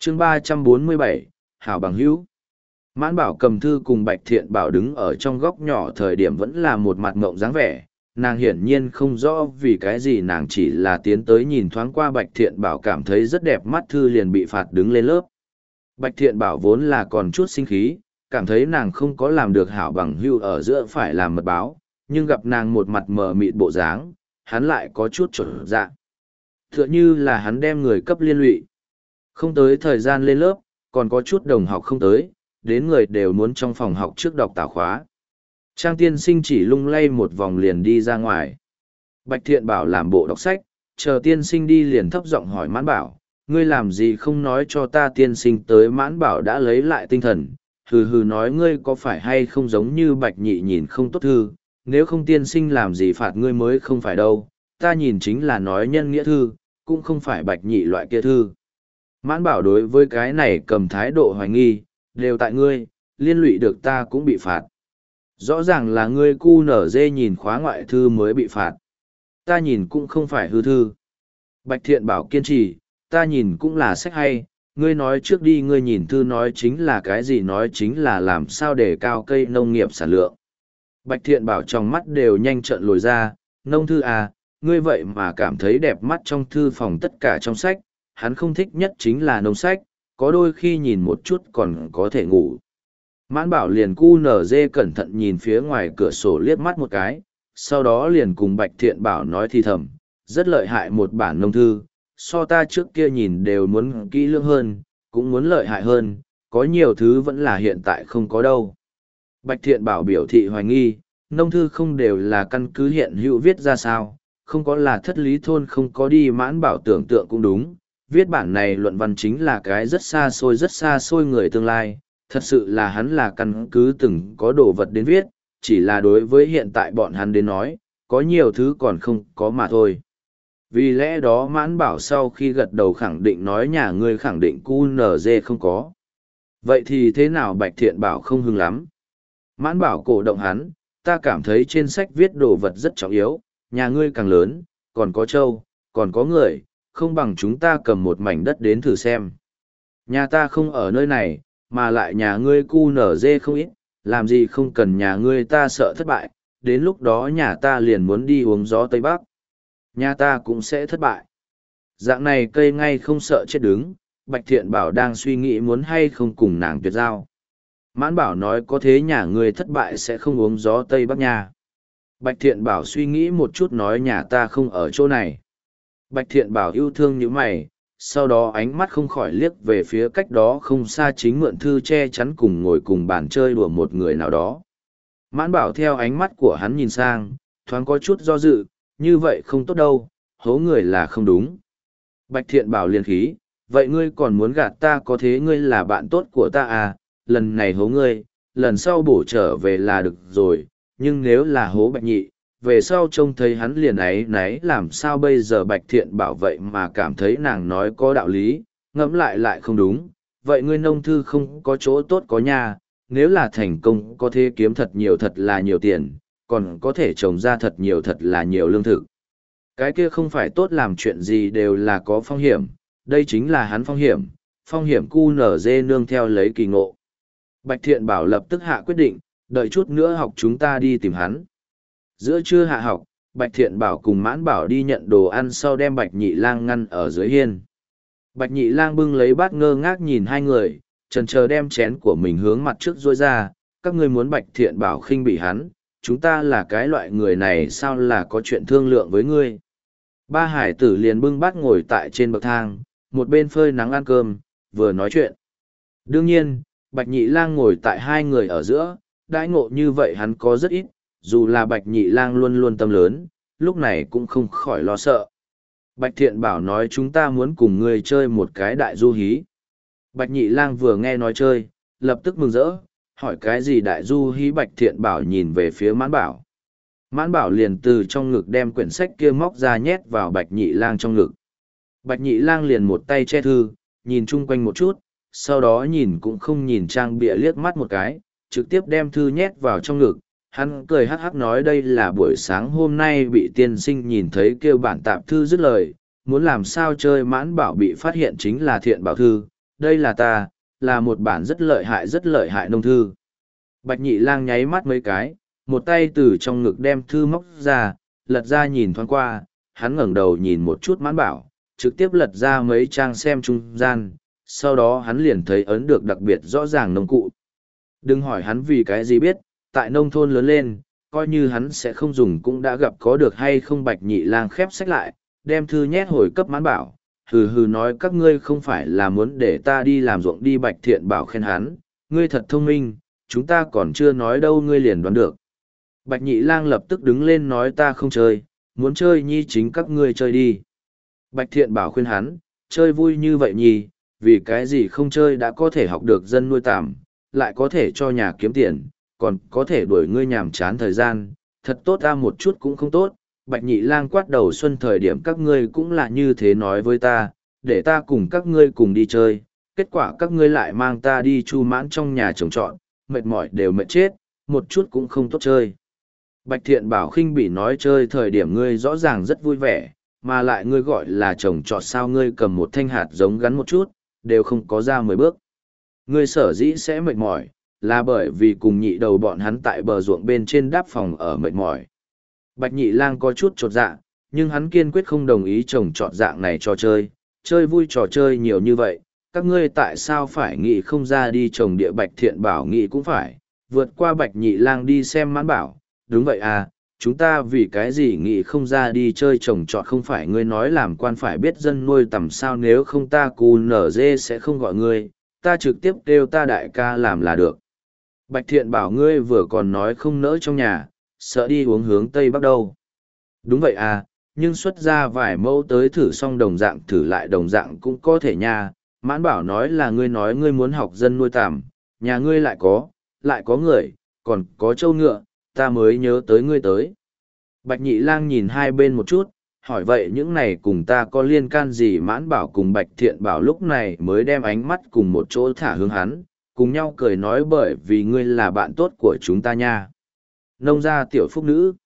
chương 347, Hảo bằng hữu. Mãn Bảo cầm thư cùng Bạch Thiện Bảo đứng ở trong góc nhỏ thời điểm vẫn là một mặt ngộng dáng vẻ, nàng hiển nhiên không rõ vì cái gì nàng chỉ là tiến tới nhìn thoáng qua Bạch Thiện Bảo cảm thấy rất đẹp mắt thư liền bị phạt đứng lên lớp. Bạch Thiện Bảo vốn là còn chút sinh khí, cảm thấy nàng không có làm được hảo bằng hữu ở giữa phải làm mật báo, nhưng gặp nàng một mặt mờ mịt bộ dáng, hắn lại có chút trở dạ. Tựa như là hắn đem người cấp liên lụy. Không tới thời gian lên lớp, còn có chút đồng học không tới, đến người đều muốn trong phòng học trước đọc tảo khóa. Trang tiên sinh chỉ lung lay một vòng liền đi ra ngoài. Bạch Thiện Bảo làm bộ đọc sách, chờ tiên sinh đi liền thấp giọng hỏi Mãn Bảo, ngươi làm gì không nói cho ta tiên sinh tới. Mãn Bảo đã lấy lại tinh thần, hừ hừ nói ngươi có phải hay không giống như Bạch Nhị nhìn không tốt thư, nếu không tiên sinh làm gì phạt ngươi mới không phải đâu, ta nhìn chính là nói nhân nghĩa thư, cũng không phải Bạch Nhị loại kia thư. Mãn Bảo đối với cái này cầm thái độ hoài nghi, đều tại ngươi, liên lụy được ta cũng bị phạt. Rõ ràng là ngươi cu nở dê nhìn khóa ngoại thư mới bị phạt. Ta nhìn cũng không phải hư thư. Bạch Thiện Bảo kiên trì, ta nhìn cũng là sách hay, ngươi nói trước đi, ngươi nhìn thư nói chính là cái gì, nói chính là làm sao để cao cây nông nghiệp sản lượng. Bạch Thiện Bảo trong mắt đều nhanh trợn lồi ra, nông thư à, ngươi vậy mà cảm thấy đẹp mắt trong thư phòng tất cả trong sách, hắn không thích nhất chính là nông sách, có đôi khi nhìn một chút còn có thể ngủ. Mãn Bảo liền cu nở dê cẩn thận nhìn phía ngoài cửa sổ liếc mắt một cái, sau đó liền cùng Bạch Thiện Bảo nói thì thầm, rất lợi hại một bản nông thư, so ta trước kia nhìn đều muốn kỹ lưỡng hơn, cũng muốn lợi hại hơn, có nhiều thứ vẫn là hiện tại không có đâu. Bạch Thiện Bảo biểu thị hoài nghi, nông thư không đều là căn cứ hiện hữu viết ra sao, không có là thất lý thôn không có đi. Mãn Bảo tưởng tượng cũng đúng, viết bản này luận văn chính là cái rất xa xôi người tương lai, thật sự là hắn là căn cứ từng có đồ vật đến viết, chỉ là đối với hiện tại bọn hắn đến nói, có nhiều thứ còn không có mà thôi. Vì lẽ đó Mãn Bảo sau khi gật đầu khẳng định nói nhà ngươi khẳng định QNZ không có. Vậy thì thế nào? Bạch Thiện Bảo không hưng lắm. Mãn Bảo cổ động hắn, ta cảm thấy trên sách viết đồ vật rất trọng yếu, nhà ngươi càng lớn, còn có trâu, còn có người, không bằng chúng ta cầm một mảnh đất đến thử xem. Nhà ta không ở nơi này, mà lại nhà ngươi QNZ không ít, làm gì không cần nhà ngươi, ta sợ thất bại, đến lúc đó nhà ta liền muốn đi uống gió Tây Bắc. Nhà ta cũng sẽ thất bại. Dạng này cây ngay không sợ chết đứng, Bạch Thiện Bảo đang suy nghĩ muốn hay không cùng nàng tuyệt giao. Mãn Bảo nói có thế nhà ngươi thất bại sẽ không uống gió Tây Bắc nha. Bạch Thiện Bảo suy nghĩ một chút nói nhà ta không ở chỗ này. Bạch Thiện Bảo yêu thương như mày, sau đó ánh mắt không khỏi liếc về phía cách đó không xa chính mượn thư che chắn cùng ngồi cùng bàn chơi đùa một người nào đó. Mãn Bảo theo ánh mắt của hắn nhìn sang, thoáng có chút do dự, như vậy không tốt đâu, hố người là không đúng. Bạch Thiện Bảo liền khí, vậy ngươi còn muốn gạt ta, có thế ngươi là bạn tốt của ta à, lần này hố ngươi, lần sau bổ trở về là được rồi, nhưng nếu là hố Bạch Nhị, về sau trông thấy hắn liền ấy náy làm sao bây giờ. Bạch Thiện Bảo vậy mà cảm thấy nàng nói có đạo lý, ngẫm lại không đúng, vậy ngươi nông thư không có chỗ tốt có nha, nếu là thành công có thể kiếm thật là nhiều tiền, còn có thể trồng ra thật là nhiều lương thực. Cái kia không phải tốt, làm chuyện gì đều là có phong hiểm, đây chính là hắn phong hiểm QNZ nương theo lấy kỳ ngộ. Bạch Thiện Bảo lập tức hạ quyết định, đợi chút nữa học chúng ta đi tìm hắn. Giữa trưa hạ học, Bạch Thiện Bảo cùng Mãn Bảo đi nhận đồ ăn sau đem Bạch Nhị Lang ngăn ở dưới hiên. Bạch Nhị Lang bưng lấy bát ngơ ngác nhìn hai người, chần chờ đem chén của mình hướng mặt trước rôi ra, các ngươi muốn Bạch Thiện Bảo khinh bỉ hắn, chúng ta là cái loại người này sao là có chuyện thương lượng với ngươi. Ba hải tử liền bưng bát ngồi tại trên bậc thang, một bên phơi nắng ăn cơm, vừa nói chuyện. Đương nhiên, Bạch Nhị Lang ngồi tại hai người ở giữa, đãi ngộ như vậy hắn có rất ít, dù là Bạch Nhị Lang luôn luôn tâm lớn, lúc này cũng không khỏi lo sợ. Bạch Thiện Bảo nói chúng ta muốn cùng ngươi chơi một cái đại du hí. Bạch Nhị Lang vừa nghe nói chơi, lập tức mừng rỡ, hỏi cái gì đại du hí. Bạch Thiện Bảo nhìn về phía Mãn Bảo. Mãn Bảo liền từ trong ngực đem quyển sách kia móc ra nhét vào Bạch Nhị Lang trong ngực. Bạch Nhị Lang liền một tay che thư, nhìn chung quanh một chút, sau đó nhìn cũng không nhìn trang bìa liếc mắt một cái, trực tiếp đem thư nhét vào trong ngực. Hắn cười hắc hắc nói đây là buổi sáng hôm nay bị tiên sinh nhìn thấy kêu bản tạp thư dứt lời, muốn làm sao chơi. Mãn Bảo bị phát hiện chính là Thiện Bảo thư, đây là ta, là một bản rất lợi hại nông thư. Bạch Nhị Lang nháy mắt mấy cái, một tay từ trong ngực đem thư móc ra, lật ra nhìn thoáng qua, hắn ngẩng đầu nhìn một chút Mãn Bảo, trực tiếp lật ra mấy trang xem trung gian, sau đó hắn liền thấy ấn được đặc biệt rõ ràng nông cụ. Đừng hỏi hắn vì cái gì biết, tại nông thôn lớn lên, coi như hắn sẽ không dùng cũng đã gặp có được hay không. Bạch Nhị Lang khép sách lại, đem thư nhét hồi cấp Mãn Bảo, hừ hừ nói các ngươi không phải là muốn để ta đi làm ruộng đi. Bạch Thiện Bảo khen hắn, ngươi thật thông minh, chúng ta còn chưa nói đâu ngươi liền đoán được. Bạch Nhị Lang lập tức đứng lên nói ta không chơi, muốn chơi nhi chính các ngươi chơi đi. Bạch Thiện Bảo khuyên hắn, chơi vui như vậy nhi, vì cái gì không chơi đã có thể học được dân nuôi tạm, lại có thể cho nhà kiếm tiền, còn có thể đuổi ngươi nhàm chán thời gian, thật tốt ta một chút cũng không tốt. Bạch Nhị Lang quát đầu xuân thời điểm các ngươi cũng là như thế nói với ta, để ta cùng các ngươi cùng đi chơi, kết quả các ngươi lại mang ta đi chu mãn trong nhà trồng trọt, mệt mỏi đều mệt chết, một chút cũng không tốt chơi. Bạch Thiện Bảo khinh bỉ nói chơi thời điểm ngươi rõ ràng rất vui vẻ, mà lại ngươi gọi là trồng trọt sao ngươi cầm một thanh hạt giống gắn một chút, đều không có ra 10 bước. Ngươi sở dĩ sẽ mệt mỏi, là bởi vì cùng nhị đầu bọn hắn tại bờ ruộng bên trên đáp phòng ở mệt mỏi. Bạch Nhị Lang có chút chột dạ, nhưng hắn kiên quyết không đồng ý trồng trọt dạng này cho chơi, chơi vui trò chơi nhiều như vậy, các ngươi tại sao phải nghĩ không ra đi trồng địa. Bạch Thiện Bảo nghĩ cũng phải, vượt qua Bạch Nhị Lang đi xem Mãn Bảo, đúng vậy à, chúng ta vì cái gì nghĩ không ra đi chơi trồng trọt không phải ngươi nói làm quan phải biết dân nuôi tầm sao nếu không ta cù nở dê sẽ không gọi ngươi, ta trực tiếp kêu ta đại ca làm là được. Bạch Thiện Bảo ngươi vừa còn nói không nỡ trong nhà, sợ đi uống hướng Tây Bắc đâu. Đúng vậy à, nhưng xuất ra vài mẫu tới thử xong đồng dạng thử lại đồng dạng cũng có thể nha. Mãn Bảo nói là ngươi nói ngươi muốn học dân nuôi tằm, nhà ngươi lại có người, còn có trâu ngựa, ta mới nhớ tới ngươi tới. Bạch Nhị Lang nhìn hai bên một chút, hỏi vậy những này cùng ta có liên can gì? Mãn Bảo cùng Bạch Thiện Bảo lúc này mới đem ánh mắt cùng một chỗ thả hướng hắn, cùng nhau cười nói bởi vì ngươi là bạn tốt của chúng ta nha. Nông gia tiểu phúc nữ.